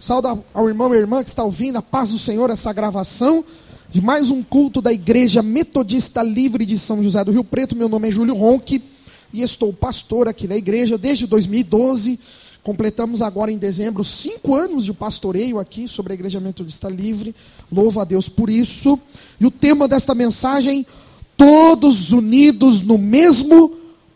Saúde ao irmão e irmã que está ouvindo, a paz do Senhor, essa gravação de mais um culto da Igreja Metodista Livre de São José do Rio Preto. Meu nome é Júlio Ronque e estou pastor aqui na igreja desde 2012. Completamos agora em dezembro 5 anos de pastoreio aqui sobre a Igreja Metodista Livre. Louvo a Deus por isso. E o tema desta mensagem: todos unidos no mesmo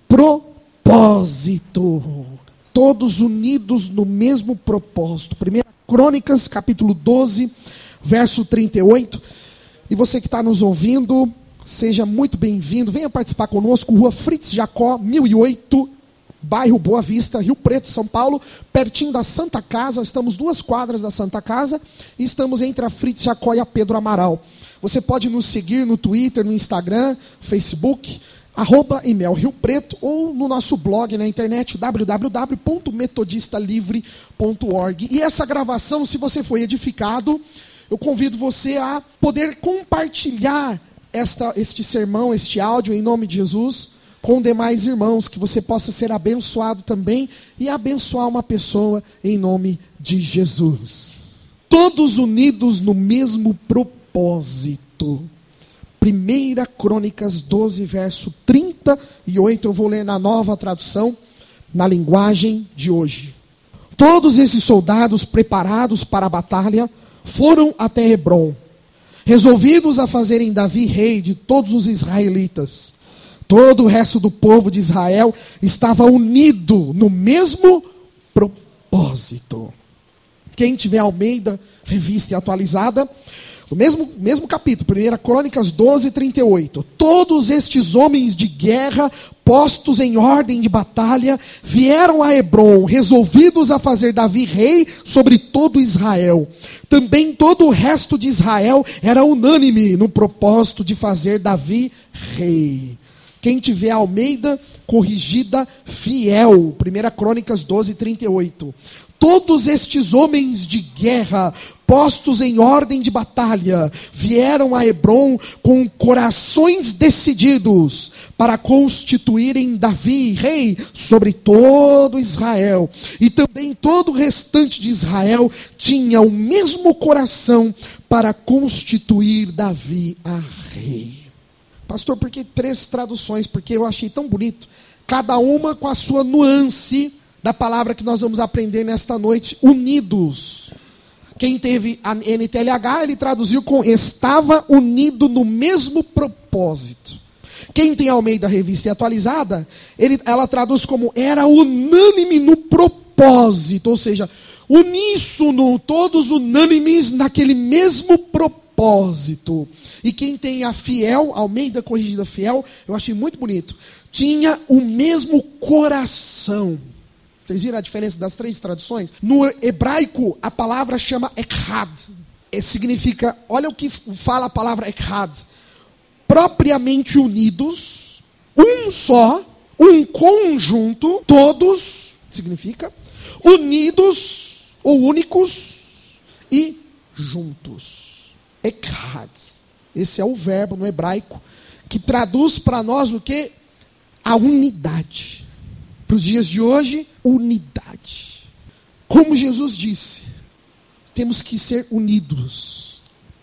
propósito. Todos unidos no mesmo propósito. 1 Crônicas, capítulo 12, verso 38. E você que está nos ouvindo, seja muito bem-vindo. Venha participar conosco. Rua Fritz Jacó, 1008, bairro Boa Vista, Rio Preto, São Paulo, pertinho da Santa Casa. Estamos 2 quadras da Santa Casa e estamos entre a Fritz Jacó e a Pedro Amaral. Você pode nos seguir no Twitter, no Instagram, Facebook, @Imel Rio Preto, ou no nosso blog na internet, www.metodistalivre.org. E essa gravação, se você foi edificado, eu convido você a poder compartilhar este sermão, este áudio, em nome de Jesus, com demais irmãos, que você possa ser abençoado também e abençoar uma pessoa em nome de Jesus. Todos unidos no mesmo propósito. 1 Crônicas 12, verso 38, eu vou ler na Nova Tradução, na linguagem de hoje. Todos esses soldados preparados para a batalha foram até Hebrom, resolvidos a fazerem Davi rei de todos os israelitas. Todo o resto do povo de Israel estava unido no mesmo propósito. Quem tiver Almeida, revista e atualizada, o mesmo capítulo, 1 Crônicas 12, 38. Todos estes homens de guerra, postos em ordem de batalha, vieram a Hebrom, resolvidos a fazer Davi rei sobre todo Israel. Também todo o resto de Israel era unânime no propósito de fazer Davi rei. Quem tiver Almeida, corrigida, fiel. 1 Crônicas 12, 38. Todos estes homens de guerra, postos em ordem de batalha, vieram a Hebrom com corações decididos para constituírem Davi rei sobre todo Israel. E também todo o restante de Israel tinha o mesmo coração para constituir Davi a rei. Pastor, por que 3 traduções? Porque eu achei tão bonito, cada uma com a sua nuance da palavra que nós vamos aprender nesta noite: unidos. Quem teve a NTLH, ele traduziu com estava unido no mesmo propósito. Quem tem a Almeida Revista e Atualizada, ela traduz como era unânime no propósito, ou seja, uníssono, todos unânimes naquele mesmo propósito. E quem tem a fiel, Almeida Corrigida Fiel, eu achei muito bonito, tinha o mesmo coração. Vocês viram a diferença das 3 traduções? No hebraico, a palavra chama echad. Significa, olha o que fala a palavra echad: propriamente unidos, um só, um conjunto, todos, significa, unidos ou únicos e juntos. Echad. Esse é o verbo no hebraico que traduz para nós o que? A unidade. Para os dias de hoje, unidade. Como Jesus disse, temos que ser unidos.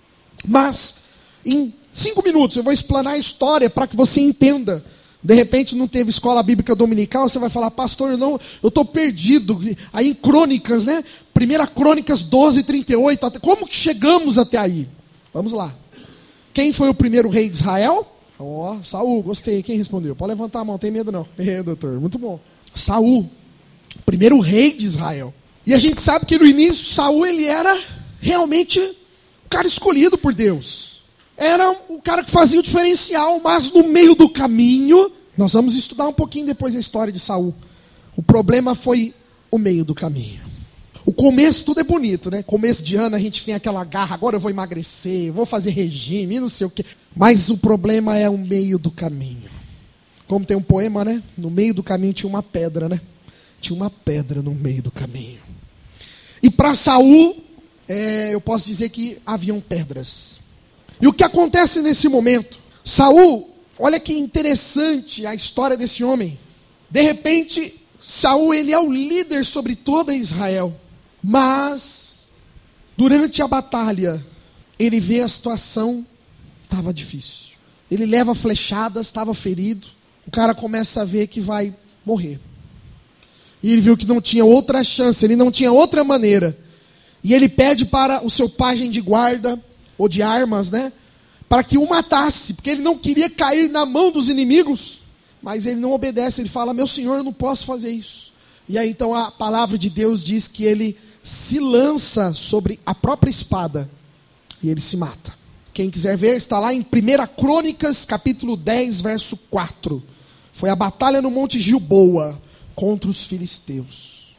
Mas, em 5 minutos, eu vou explanar a história para que você entenda. De repente não teve escola bíblica dominical, você vai falar: pastor, eu estou perdido. Aí em Crônicas, né? 1 Crônicas 12, 38, como que chegamos até aí? Vamos lá. Quem foi o primeiro rei de Israel? Saul, gostei. Quem respondeu? Pode levantar a mão, tem medo não. Doutor, muito bom. Saul, primeiro rei de Israel. E a gente sabe que no início Saul, ele era realmente o cara escolhido por Deus. Era o cara que fazia o diferencial, mas no meio do caminho, nós vamos estudar um pouquinho depois a história de Saul. O problema foi o meio do caminho. O começo tudo é bonito, né? Começo de ano a gente tem aquela garra, agora eu vou emagrecer, vou fazer regime, não sei o quê. Mas o problema é o meio do caminho. Como tem um poema, né? No meio do caminho tinha uma pedra, né? Tinha uma pedra no meio do caminho. E para Saul, eu posso dizer que haviam pedras. E o que acontece nesse momento? Saul, olha que interessante a história desse homem. De repente, Saul, ele é o líder sobre toda Israel. Mas Durante a batalha, ele vê a situação, estava difícil. Ele leva flechadas, estava ferido. O cara começa a ver que vai morrer. E ele viu que não tinha outra chance, ele não tinha outra maneira. E ele pede para o seu pajem de guarda, ou de armas, para que o matasse, porque ele não queria cair na mão dos inimigos. Mas ele não obedece, ele fala, meu senhor, eu não posso fazer isso. E aí então a palavra de Deus diz que ele se lança sobre a própria espada e ele se mata. Quem quiser ver, está lá em 1 Crônicas, capítulo 10, verso 4. Foi a batalha no Monte Gilboa contra os filisteus.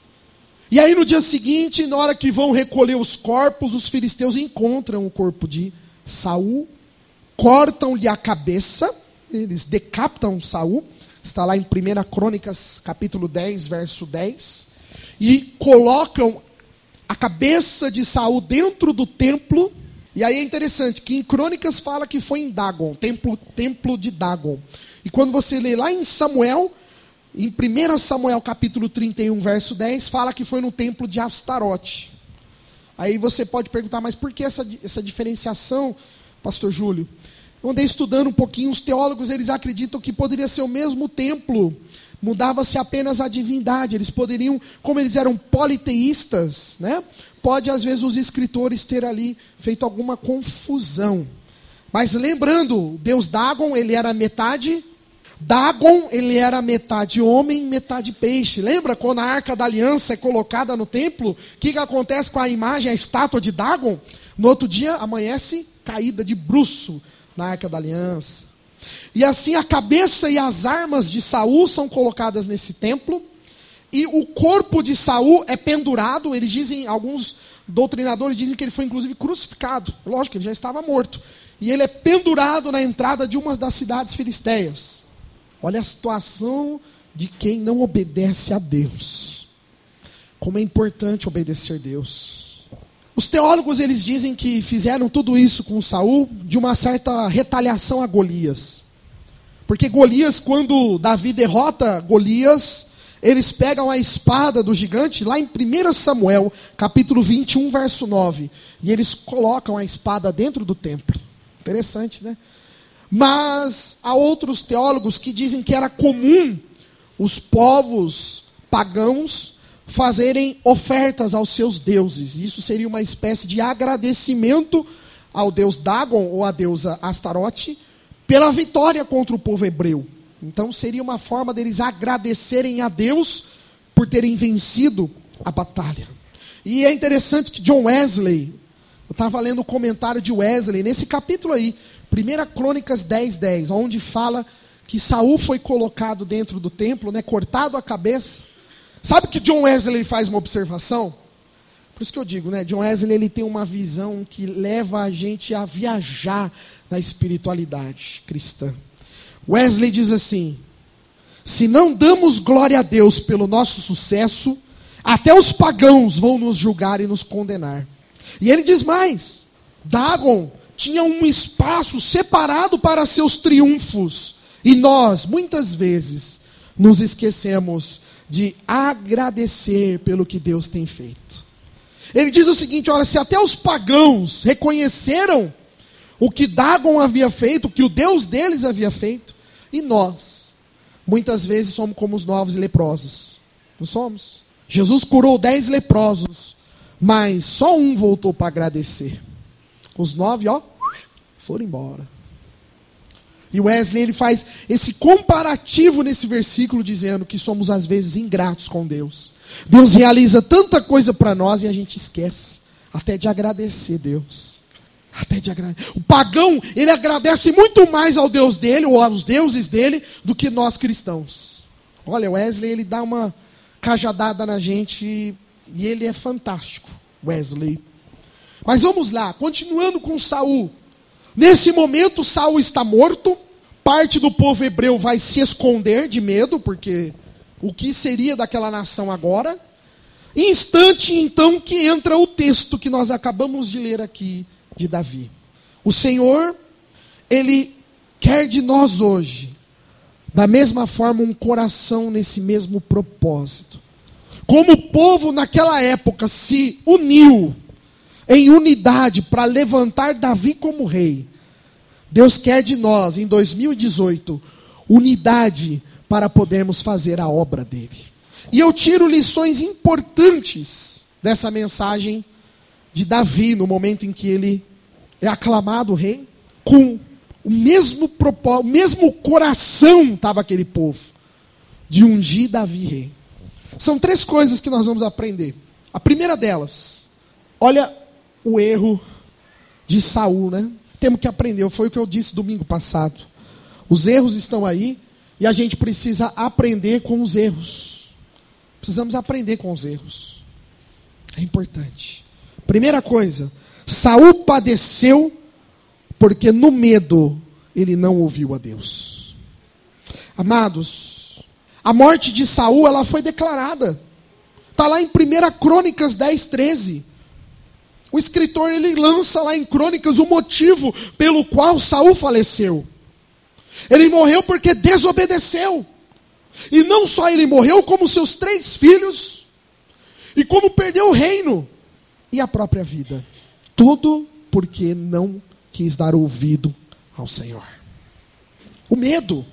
E aí no dia seguinte, na hora que vão recolher os corpos, os filisteus encontram o corpo de Saul, cortam-lhe a cabeça, eles decapitam Saul, está lá em 1 Crônicas, capítulo 10, verso 10, e colocam a cabeça de Saul dentro do templo. E aí é interessante que em Crônicas fala que foi em Dagon, templo de Dagon. E quando você lê lá em Samuel, em 1 Samuel capítulo 31, verso 10, fala que foi no templo de Astarote. Aí você pode perguntar, mas por que essa diferenciação, pastor Júlio? Eu andei estudando um pouquinho, os teólogos eles acreditam que poderia ser o mesmo templo, mudava-se apenas a divindade. Eles poderiam, como eles eram politeístas, pode às vezes os escritores ter ali feito alguma confusão. Mas lembrando, Deus Dagon, ele era metade Dagon, ele era metade homem, metade peixe. Lembra quando a Arca da Aliança é colocada no templo? O que acontece com a imagem, a estátua de Dagon? No outro dia amanhece caída de bruço na Arca da Aliança. E assim a cabeça e as armas de Saul são colocadas nesse templo. E o corpo de Saul é pendurado. Eles dizem, alguns doutrinadores dizem que ele foi inclusive crucificado. Lógico, ele já estava morto. E ele é pendurado na entrada de uma das cidades filisteias. Olha a situação de quem não obedece a Deus. Como é importante obedecer a Deus. Os teólogos eles dizem que fizeram tudo isso com Saul de uma certa retaliação a Golias. Porque Golias, quando Davi derrota Golias, eles pegam a espada do gigante, lá em 1 Samuel, capítulo 21, verso 9. E eles colocam a espada dentro do templo. Interessante, Mas há outros teólogos que dizem que era comum os povos pagãos fazerem ofertas aos seus deuses. Isso seria uma espécie de agradecimento ao deus Dagon, ou à deusa Astarote, pela vitória contra o povo hebreu. Então seria uma forma deles agradecerem a Deus por terem vencido a batalha. E é interessante que John Wesley, eu estava lendo o comentário de Wesley, nesse capítulo aí, 1 Crônicas 10, 10, onde fala que Saul foi colocado dentro do templo, cortado a cabeça. Sabe que John Wesley faz uma observação? Por isso que eu digo, John Wesley ele tem uma visão que leva a gente a viajar na espiritualidade cristã. Wesley diz assim: se não damos glória a Deus pelo nosso sucesso, até os pagãos vão nos julgar e nos condenar. E ele diz mais: Dagon tinha um espaço separado para seus triunfos, e nós, muitas vezes, nos esquecemos de agradecer pelo que Deus tem feito. Ele diz o seguinte: olha, se até os pagãos reconheceram o que Dagon havia feito, o que o Deus deles havia feito, e nós, muitas vezes somos como os 9 leprosos. Não somos? Jesus curou 10 leprosos, mas só um voltou para agradecer. Os 9, foram embora. E Wesley ele faz esse comparativo nesse versículo, dizendo que somos às vezes ingratos com Deus. Deus realiza tanta coisa para nós e a gente esquece até de agradecer Deus. O pagão, ele agradece muito mais ao Deus dele, ou aos deuses dele, do que nós cristãos. Olha, Wesley, ele dá uma cajadada na gente, e ele é fantástico, Wesley. Mas vamos lá, continuando com Saul. Nesse momento, Saul está morto, parte do povo hebreu vai se esconder de medo, porque o que seria daquela nação agora? Instante, então, que entra o texto que nós acabamos de ler aqui, de Davi. O Senhor, Ele quer de nós hoje, da mesma forma, um coração nesse mesmo propósito. Como o povo naquela época se uniu em unidade para levantar Davi como rei, Deus quer de nós, em 2018, unidade para podermos fazer a obra dele. E eu tiro lições importantes dessa mensagem de Davi, no momento em que ele é aclamado rei, com o mesmo propósito, o mesmo coração estava aquele povo, de ungir Davi rei. São 3 coisas que nós vamos aprender. A primeira delas, olha o erro de Saul, né? Temos que aprender, foi o que eu disse domingo passado. Os erros estão aí e a gente precisa aprender com os erros. Precisamos aprender com os erros. É importante. Primeira coisa, Saul padeceu porque no medo ele não ouviu a Deus. Amados, a morte de Saul, ela foi declarada. Está lá em 1 Crônicas 10:13. O escritor, ele lança lá em Crônicas o motivo pelo qual Saul faleceu. Ele morreu porque desobedeceu. E não só ele morreu, como seus 3 filhos. E como perdeu o reino. E a própria vida. Tudo porque não quis dar ouvido ao Senhor. O medo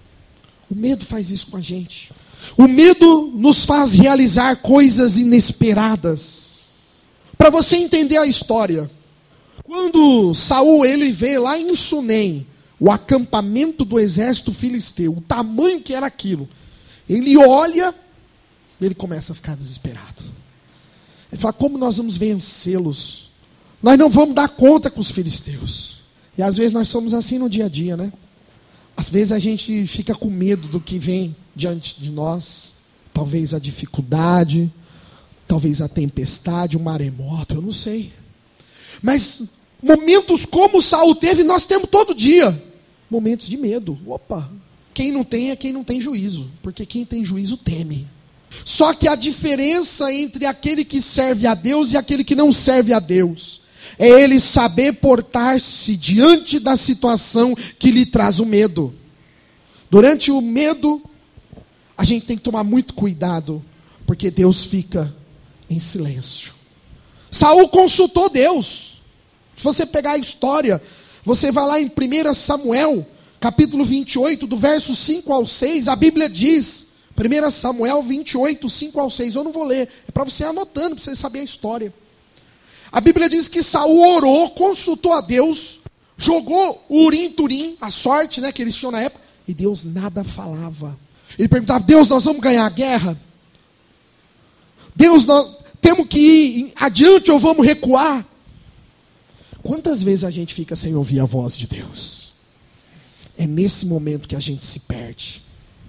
faz isso com a gente. O medo nos faz realizar coisas inesperadas. Para você entender a história, quando Saul ele vê lá em Sunem, o acampamento do exército filisteu, o tamanho que era aquilo, ele olha, ele começa a ficar desesperado. Ele fala, como nós vamos vencê-los? Nós não vamos dar conta com os filisteus. E às vezes nós somos assim no dia a dia, né? Às vezes a gente fica com medo do que vem diante de nós. Talvez a dificuldade, talvez a tempestade, o maremoto, eu não sei. Mas momentos como Saul teve, nós temos todo dia. Momentos de medo. Opa, quem não tem é quem não tem juízo. Porque quem tem juízo teme. Só que a diferença entre aquele que serve a Deus e aquele que não serve a Deus é ele saber portar-se diante da situação que lhe traz o medo. Durante o medo, a gente tem que tomar muito cuidado, porque Deus fica em silêncio. Saul consultou Deus. Se você pegar a história, você vai lá em 1 Samuel, capítulo 28, do verso 5 ao 6, a Bíblia diz, 1 Samuel 28, 5 ao 6, eu não vou ler, é para você ir anotando, para você saber a história. A Bíblia diz que Saul orou, consultou a Deus, jogou o Urim-Turim, a sorte, né, que eles tinham na época, e Deus nada falava. Ele perguntava, Deus, nós vamos ganhar a guerra? Deus, nós temos que ir adiante ou vamos recuar? Quantas vezes a gente fica sem ouvir a voz de Deus? É nesse momento que a gente se perde.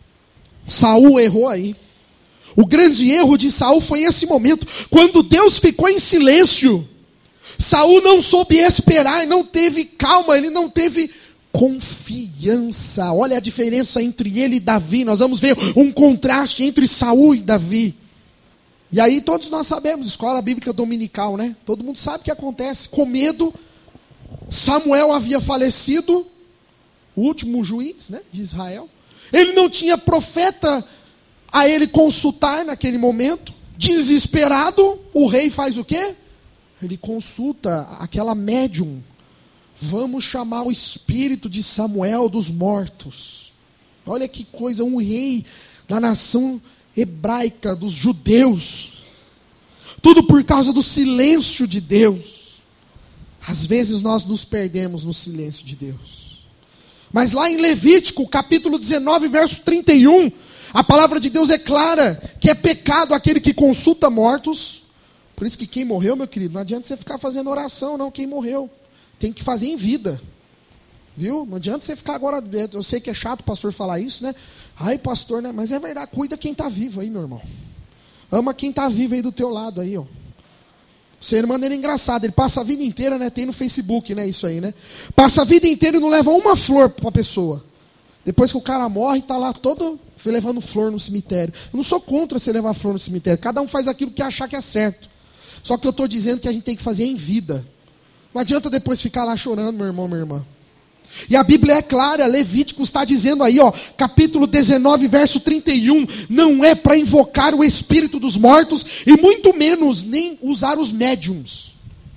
Saul errou aí. O grande erro de Saul foi esse momento, quando Deus ficou em silêncio. Saul não soube esperar, não teve calma, ele não teve confiança. Olha a diferença entre ele e Davi. Nós vamos ver um contraste entre Saul e Davi. E aí todos nós sabemos, escola bíblica dominical, né? Todo mundo sabe o que acontece. Com medo, Samuel havia falecido, o último juiz, né, de Israel. Ele não tinha profeta a ele consultar naquele momento. Desesperado, o rei faz o quê? Ele consulta aquela médium. Vamos chamar o espírito de Samuel dos mortos. Olha que coisa, um rei da nação hebraica, dos judeus. Tudo por causa do silêncio de Deus. Às vezes nós nos perdemos no silêncio de Deus. Mas lá em Levítico, capítulo 19, verso 31, a palavra de Deus é clara, que é pecado aquele que consulta mortos. Por isso que quem morreu, meu querido, não adianta você ficar fazendo oração, não, quem morreu. Tem que fazer em vida. Viu? Não adianta você ficar agora, eu sei que é chato o pastor falar isso, né? Ai, pastor, né? Mas é verdade, cuida quem está vivo aí, meu irmão. Ama quem está vivo aí do teu lado aí, ó. O seu irmão, ele é engraçado, ele passa a vida inteira, né? Tem no Facebook, né? Isso aí, né? Passa a vida inteira e não leva uma flor para a pessoa. Depois que o cara morre, está lá todo levando flor no cemitério. Eu não sou contra você levar flor no cemitério. Cada um faz aquilo que achar que é certo. Só que eu estou dizendo que a gente tem que fazer em vida. Não adianta depois ficar lá chorando, meu irmão, minha irmã. E a Bíblia é clara, Levítico está dizendo aí, ó, capítulo 19, verso 31, não é para invocar o espírito dos mortos, e muito menos nem usar os médiums.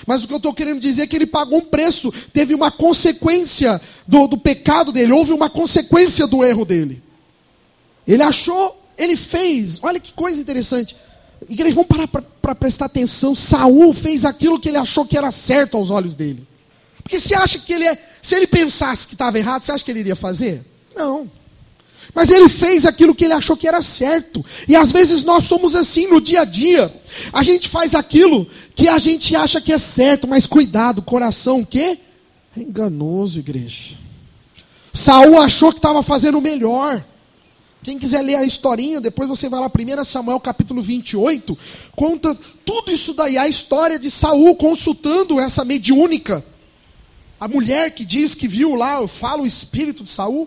Mas o que eu estou querendo dizer é que ele pagou um preço. Teve uma consequência do pecado dele. Houve uma consequência do erro dele. Ele achou, ele fez. Olha que coisa interessante. Igreja, vamos parar para prestar atenção. Saul fez aquilo que ele achou que era certo aos olhos dele. Porque se acha que se ele pensasse que estava errado, você acha que ele iria fazer? Não. Mas ele fez aquilo que ele achou que era certo. E às vezes nós somos assim no dia a dia. A gente faz aquilo que a gente acha que é certo, mas cuidado, o coração o quê? É enganoso, igreja. Saul achou que estava fazendo o melhor. Quem quiser ler a historinha, depois você vai lá, 1 Samuel capítulo 28, conta tudo isso daí, a história de Saul consultando essa mediúnica. A mulher que diz que viu lá, fala o espírito de Saul.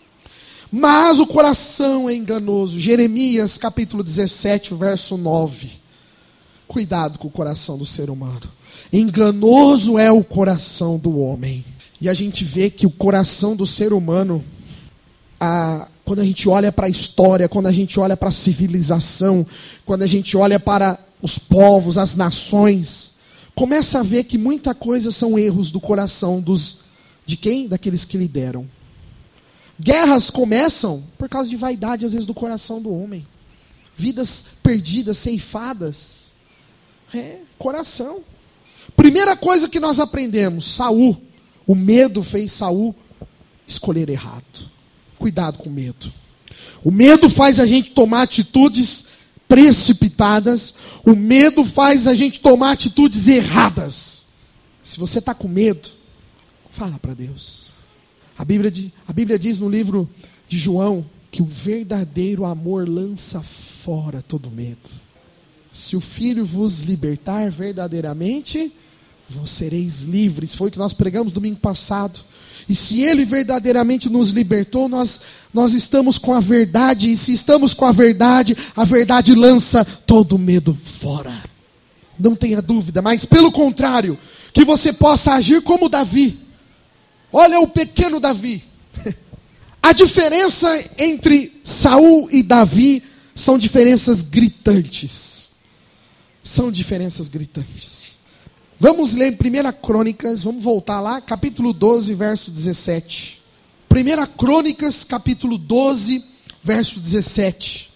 Mas o coração é enganoso. Jeremias capítulo 17, verso 9. Cuidado com o coração do ser humano. Enganoso é o coração do homem. E a gente vê que o coração do ser humano, quando a gente olha para a história, quando a gente olha para a civilização, quando a gente olha para os povos, as nações, começa a ver que muita coisa são erros do coração de quem? Daqueles que lideram. Guerras começam por causa de vaidade, às vezes, do coração do homem. Vidas perdidas, ceifadas. Coração. Primeira coisa que nós aprendemos, Saul. O medo fez Saul escolher errado. Cuidado com o medo. O medo faz a gente tomar atitudes precipitadas. O medo faz a gente tomar atitudes erradas. Se você está com medo, fala para Deus. A Bíblia diz no livro de João que o verdadeiro amor lança fora todo medo. Se o Filho vos libertar verdadeiramente, vós sereis livres. Foi o que nós pregamos domingo passado. E se Ele verdadeiramente nos libertou, nós estamos com a verdade. E se estamos com a verdade lança todo medo fora. Não tenha dúvida, mas pelo contrário, que você possa agir como Davi. Olha o pequeno Davi. A diferença entre Saul e Davi são diferenças gritantes. São diferenças gritantes. Vamos ler em 1 Crônicas, vamos voltar lá, capítulo 12, verso 17. 1 Crônicas, capítulo 12, verso 17.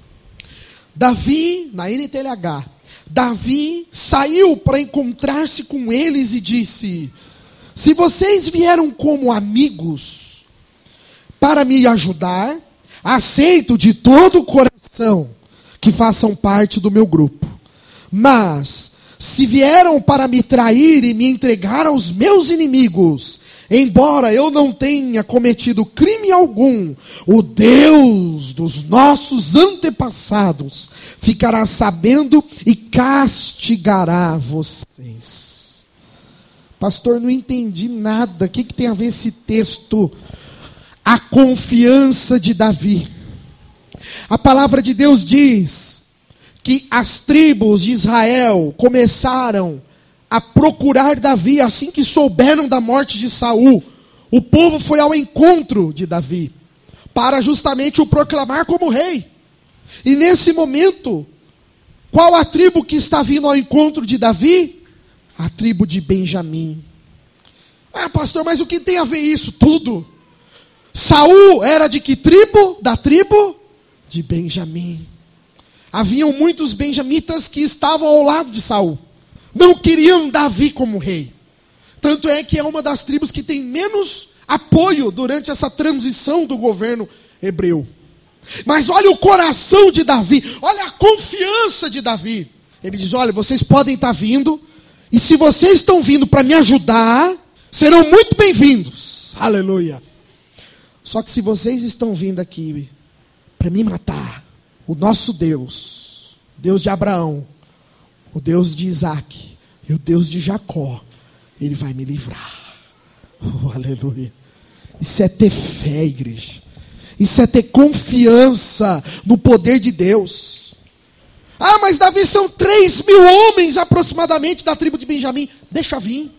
Davi, na NTLH, Davi saiu para encontrar-se com eles e disse: se vocês vieram como amigos para me ajudar, aceito de todo o coração que façam parte do meu grupo. Mas se vieram para me trair e me entregar aos meus inimigos, embora eu não tenha cometido crime algum, o Deus dos nossos antepassados ficará sabendo e castigará vocês. Pastor, não entendi nada. O que tem a ver esse texto? A confiança de Davi. A palavra de Deus diz que as tribos de Israel começaram a procurar Davi assim que souberam da morte de Saul. O povo foi ao encontro de Davi para justamente o proclamar como rei. E nesse momento, qual a tribo que está vindo ao encontro de Davi? A tribo de Benjamim. Ah, pastor, mas o que tem a ver isso? Tudo. Saul era de que tribo? Da tribo de Benjamim. Haviam muitos benjamitas que estavam ao lado de Saul. Não queriam Davi como rei. Tanto é que é uma das tribos que tem menos apoio durante essa transição do governo hebreu. Mas olha o coração de Davi, olha a confiança de Davi. Ele diz: olha, vocês podem estar vindo, e se vocês estão vindo para me ajudar, serão muito bem-vindos. Aleluia. Só que se vocês estão vindo aqui para me matar, o nosso Deus, Deus de Abraão, o Deus de Isaac e o Deus de Jacó, Ele vai me livrar. Oh, aleluia. Isso é ter fé, igreja. Isso é ter confiança no poder de Deus. Ah, mas Davi, são 3.000 homens aproximadamente da tribo de Benjamim. Deixa vir.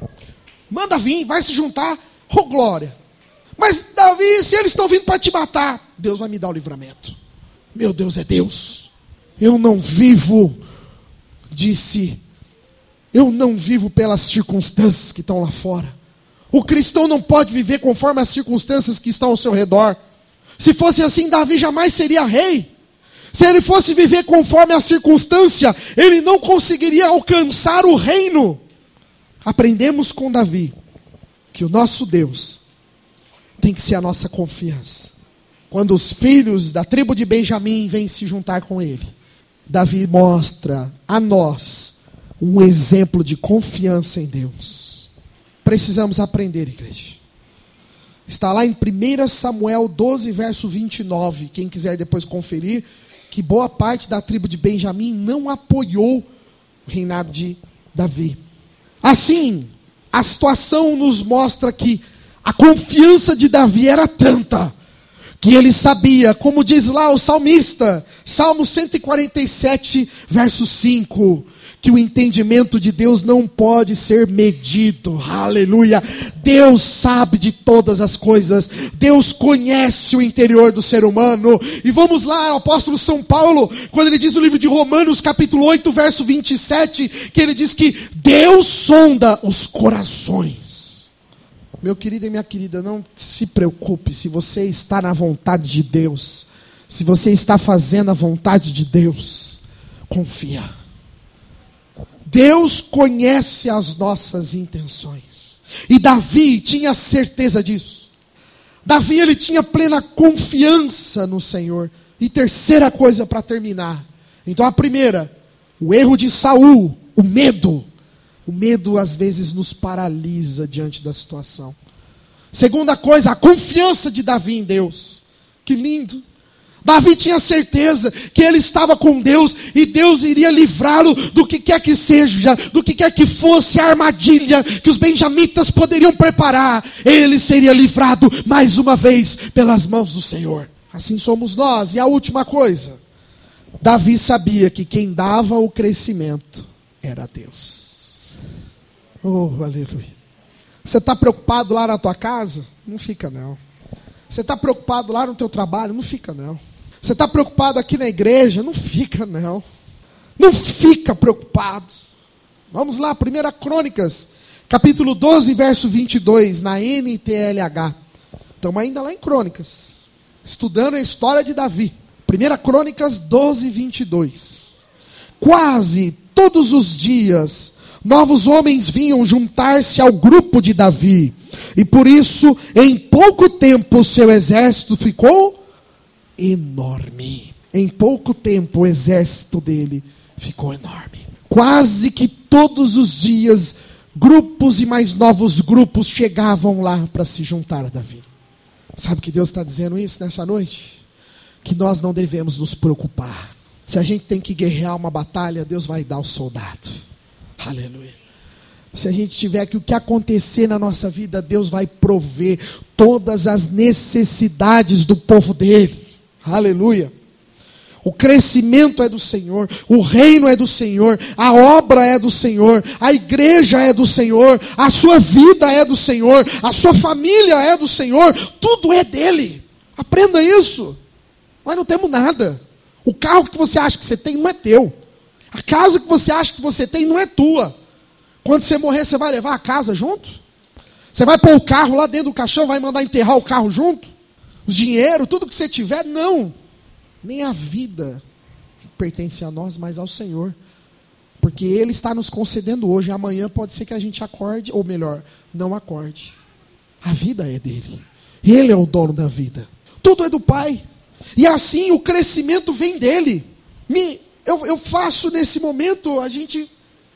Manda vir, vai se juntar. Oh, glória. Mas Davi, se eles estão vindo para te matar, Deus vai me dar o livramento. Meu Deus é Deus. Eu não vivo, Eu não vivo pelas circunstâncias que estão lá fora. O cristão não pode viver conforme as circunstâncias que estão ao seu redor. Se fosse assim, Davi jamais seria rei. Se ele fosse viver conforme a circunstância, ele não conseguiria alcançar o reino. Aprendemos com Davi que o nosso Deus tem que ser a nossa confiança. Quando os filhos da tribo de Benjamim vêm se juntar com ele, Davi mostra a nós um exemplo de confiança em Deus. Precisamos aprender, igreja. Está lá em 1 Samuel 12, verso 29. Quem quiser depois conferir, que boa parte da tribo de Benjamim não apoiou o reinado de Davi. Assim, a situação nos mostra que a confiança de Davi era tanta, que ele sabia, como diz lá o salmista, Salmo 147, verso 5, que o entendimento de Deus não pode ser medido. Aleluia! Deus sabe de todas as coisas. Deus conhece o interior do ser humano. E vamos lá, o apóstolo São Paulo, quando ele diz no livro de Romanos, capítulo 8, verso 27, que ele diz que Deus sonda os corações. Meu querido e minha querida, não se preocupe se você está na vontade de Deus. Se você está fazendo a vontade de Deus, confia. Deus conhece as nossas intenções. E Davi tinha certeza disso. Davi, ele tinha plena confiança no Senhor. E terceira coisa para terminar. Então a primeira, o erro de Saul, o medo. O medo às vezes nos paralisa diante da situação. Segunda coisa, a confiança de Davi em Deus. Que lindo. Davi tinha certeza que ele estava com Deus e Deus iria livrá-lo do que quer que seja, do que quer que fosse a armadilha que os benjamitas poderiam preparar. Ele seria livrado mais uma vez pelas mãos do Senhor. Assim somos nós. E a última coisa, Davi sabia que quem dava o crescimento era Deus. Oh, aleluia. Você está preocupado lá na tua casa? Não fica não. Você está preocupado lá no teu trabalho? Não fica não. Você está preocupado aqui na igreja? Não fica não. Não fica preocupado. Vamos lá, 1 Crônicas, capítulo 12, verso 22, na NTLH. Estamos ainda lá em Crônicas, estudando a história de Davi. 1 Crônicas 12, 22. Quase todos os dias, novos homens vinham juntar-se ao grupo de Davi. E por isso, em pouco tempo, seu exército ficou enorme. Em pouco tempo, o exército dele ficou enorme. Quase que todos os dias, grupos e mais novos grupos chegavam lá para se juntar a Davi. Sabe que Deus está dizendo isso nessa noite? Que nós não devemos nos preocupar. Se a gente tem que guerrear uma batalha, Deus vai dar o soldado. Aleluia. Se a gente tiver que o que acontecer na nossa vida, Deus vai prover todas as necessidades do povo dele. Aleluia. O crescimento é do Senhor, o reino é do Senhor, a obra é do Senhor, a igreja é do Senhor, a sua vida é do Senhor, a sua família é do Senhor, tudo é dele. Aprenda isso. Nós não temos nada. O carro que você acha que você tem não é teu. A casa que você acha que você tem não é tua. Quando você morrer, você vai levar a casa junto? Você vai pôr o carro lá dentro do caixão, vai mandar enterrar o carro junto? O dinheiro, tudo que você tiver, não. Nem a vida pertence a nós, mas ao Senhor. Porque Ele está nos concedendo hoje. Amanhã pode ser que a gente acorde, ou melhor, não acorde. A vida é dele. Ele é o dono da vida. Tudo é do Pai. E assim o crescimento vem dele. Eu faço nesse momento a gente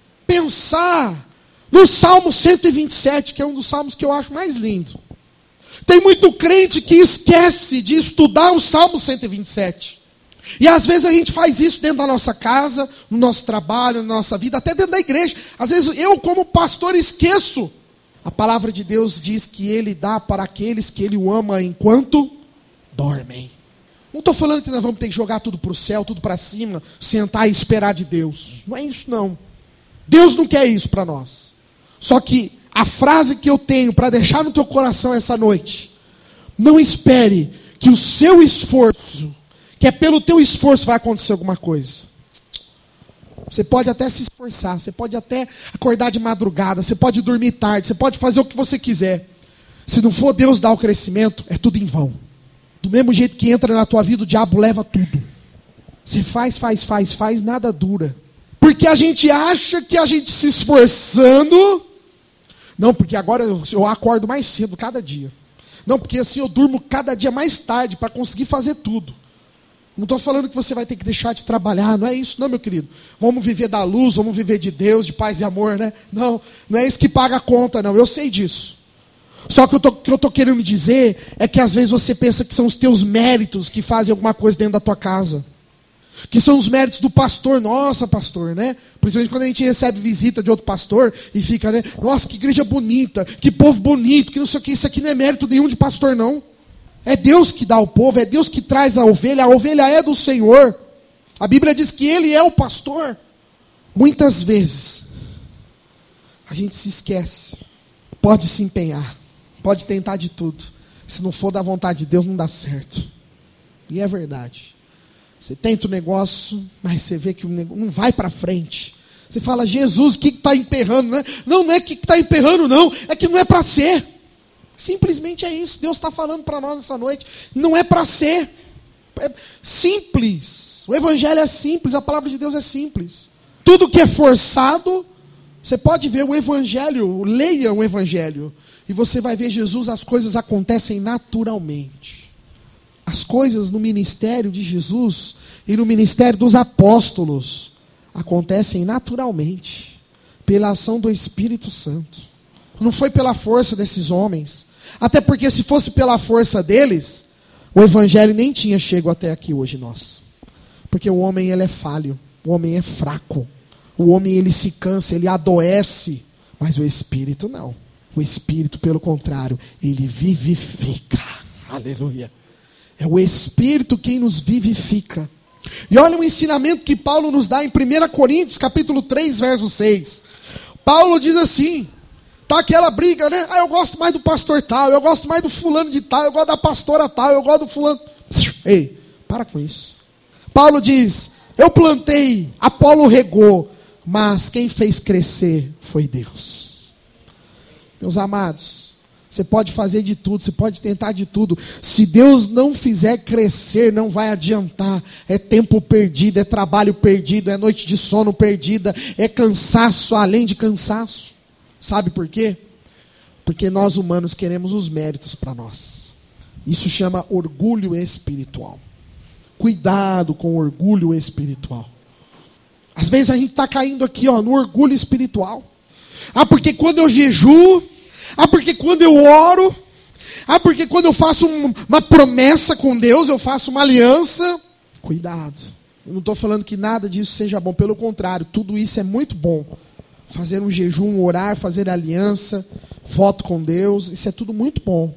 pensar no Salmo 127, que é um dos salmos que eu acho mais lindo. Tem muito crente que esquece de estudar o Salmo 127. E às vezes a gente faz isso dentro da nossa casa, no nosso trabalho, na nossa vida, até dentro da igreja. Às vezes eu, como pastor, esqueço. A palavra de Deus diz que Ele dá para aqueles que Ele o ama enquanto dormem. Não estou falando que nós vamos ter que jogar tudo para o céu, tudo para cima, sentar e esperar de Deus. Não é isso não. Deus não quer isso para nós. Só que a frase que eu tenho para deixar no teu coração essa noite: não espere que o seu esforço, que é pelo teu esforço vai acontecer alguma coisa. Você pode até se esforçar, você pode até acordar de madrugada, você pode dormir tarde, você pode fazer o que você quiser. Se não for Deus dar o crescimento, é tudo em vão. Do mesmo jeito que entra na tua vida, o diabo leva tudo. Você faz, nada dura. Porque a gente acha que a gente se esforçando... Não, porque agora eu acordo mais cedo cada dia. Não, porque assim eu durmo cada dia mais tarde para conseguir fazer tudo. Não estou falando que você vai ter que deixar de trabalhar, não é isso não, meu querido. Vamos viver da luz, vamos viver de Deus, de paz e amor, né? Não é isso que paga a conta, não, eu sei disso. Só que o que eu estou querendo dizer é que às vezes você pensa que são os teus méritos que fazem alguma coisa dentro da tua casa. Que são os méritos do pastor, nossa pastor, né? Principalmente quando a gente recebe visita de outro pastor e fica, né? Nossa, que igreja bonita, que povo bonito, que não sei o que, isso aqui não é mérito nenhum de pastor, não. É Deus que dá ao povo, é Deus que traz a ovelha é do Senhor. A Bíblia diz que Ele é o pastor. Muitas vezes, a gente se esquece, pode se empenhar, pode tentar de tudo. Se não for da vontade de Deus, não dá certo. E é verdade. Você tenta o negócio, mas você vê que o negócio não vai para frente. Você fala, Jesus, o que está emperrando? Né? Não é que está emperrando, não. É que não é para ser. Simplesmente é isso. Deus está falando para nós essa noite. Não é para ser. É simples. O Evangelho é simples. A palavra de Deus é simples. Tudo que é forçado, você pode ver o Evangelho. Leia o Evangelho. E você vai ver Jesus, as coisas acontecem naturalmente. As coisas no ministério de Jesus e no ministério dos apóstolos acontecem naturalmente, pela ação do Espírito Santo. Não foi pela força desses homens. Até porque se fosse pela força deles, o Evangelho nem tinha chegado até aqui hoje nós. Porque o homem ele é falho, o homem é fraco. O homem ele se cansa, ele adoece. Mas o Espírito não. O Espírito, pelo contrário, ele vivifica. Aleluia. É o Espírito quem nos vivifica. E olha o ensinamento que Paulo nos dá em 1 Coríntios, capítulo 3, verso 6. Paulo diz assim, tá aquela briga, né? Eu gosto mais do pastor tal, eu gosto mais do fulano de tal, eu gosto da pastora tal, eu gosto do fulano... Ei, para com isso. Paulo diz, eu plantei, Apolo regou, mas quem fez crescer foi Deus. Meus amados, você pode fazer de tudo, você pode tentar de tudo. Se Deus não fizer crescer, não vai adiantar. É tempo perdido, é trabalho perdido, é noite de sono perdida, é cansaço além de cansaço. Sabe por quê? Porque nós humanos queremos os méritos para nós. Isso chama orgulho espiritual. Cuidado com o orgulho espiritual. Às vezes a gente está caindo aqui no orgulho espiritual. Porque quando eu jejuo, porque quando eu oro, porque quando eu faço uma promessa com Deus, eu faço uma aliança. Cuidado. Eu não estou falando que nada disso seja bom. Pelo contrário, tudo isso é muito bom. Fazer um jejum, orar, fazer aliança, voto com Deus, isso é tudo muito bom.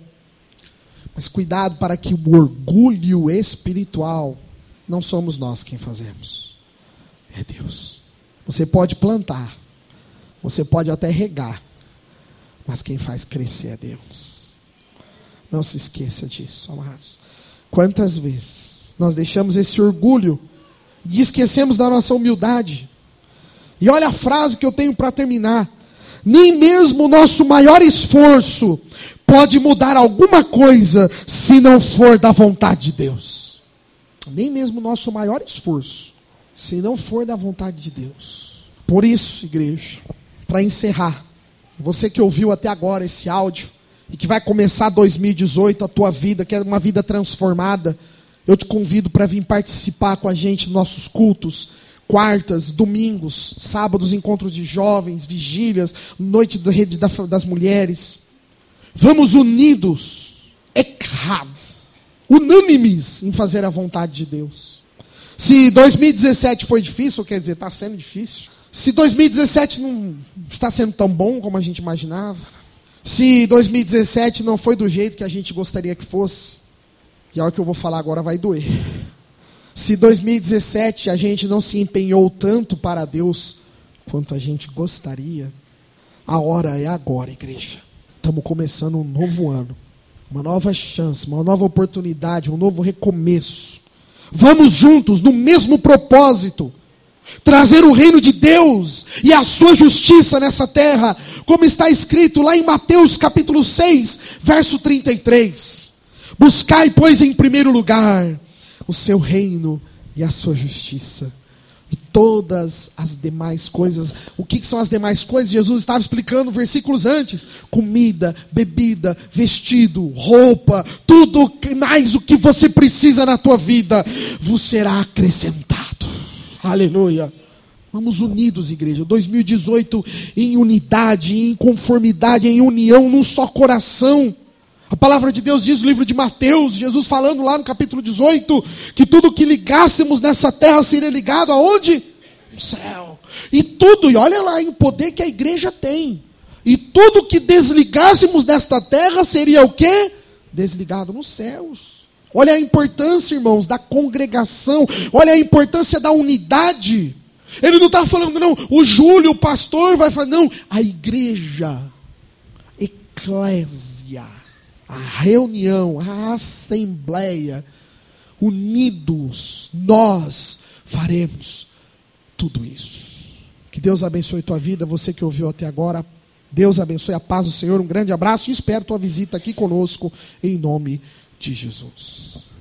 Mas cuidado para que o orgulho espiritual, não somos nós quem fazemos. É Deus. Você pode plantar, você pode até regar, mas quem faz crescer é Deus. Não se esqueça disso, amados. Quantas vezes nós deixamos esse orgulho e esquecemos da nossa humildade? E olha a frase que eu tenho para terminar. Nem mesmo o nosso maior esforço pode mudar alguma coisa se não for da vontade de Deus. Nem mesmo o nosso maior esforço, se não for da vontade de Deus. Por isso, igreja, para encerrar, você que ouviu até agora esse áudio, e que vai começar 2018, a tua vida, que é uma vida transformada, eu te convido para vir participar com a gente nos nossos cultos, quartas, domingos, sábados, encontros de jovens, vigílias, noite da rede das mulheres. Vamos unidos, unânimes em fazer a vontade de Deus. Se 2017 foi difícil, quer dizer, está sendo difícil. Se 2017 não está sendo tão bom como a gente imaginava. Se 2017 não foi do jeito que a gente gostaria que fosse. E a hora que eu vou falar agora vai doer. Se 2017 a gente não se empenhou tanto para Deus quanto a gente gostaria, a hora é agora, igreja. Estamos começando um novo ano, uma nova chance, uma nova oportunidade, um novo recomeço. Vamos juntos no mesmo propósito, trazer o reino de Deus e a sua justiça nessa terra, como está escrito lá em Mateus capítulo 6, verso 33. Buscai, pois, em primeiro lugar o seu reino e a sua justiça, e todas as demais coisas. O que são as demais coisas? Jesus estava explicando versículos antes: comida, bebida, vestido, roupa, tudo mais o que você precisa na tua vida vos será acrescentado. Aleluia. Vamos unidos, igreja. 2018 em unidade, em conformidade, em união, num só coração. A palavra de Deus diz no livro de Mateus, Jesus falando lá no capítulo 18, que tudo que ligássemos nessa terra seria ligado aonde? No céu. E tudo, e olha lá o poder que a igreja tem. E tudo que desligássemos desta terra seria o quê? Desligado nos céus. Olha a importância, irmãos, da congregação. Olha a importância da unidade. Ele não está falando, não, o Júlio, o pastor, vai falar, não, a igreja, eclésia, a reunião, a assembleia, unidos, nós faremos tudo isso. Que Deus abençoe tua vida, você que ouviu até agora. Deus abençoe, a paz do Senhor, um grande abraço e espero tua visita aqui conosco, em nome de Jesus.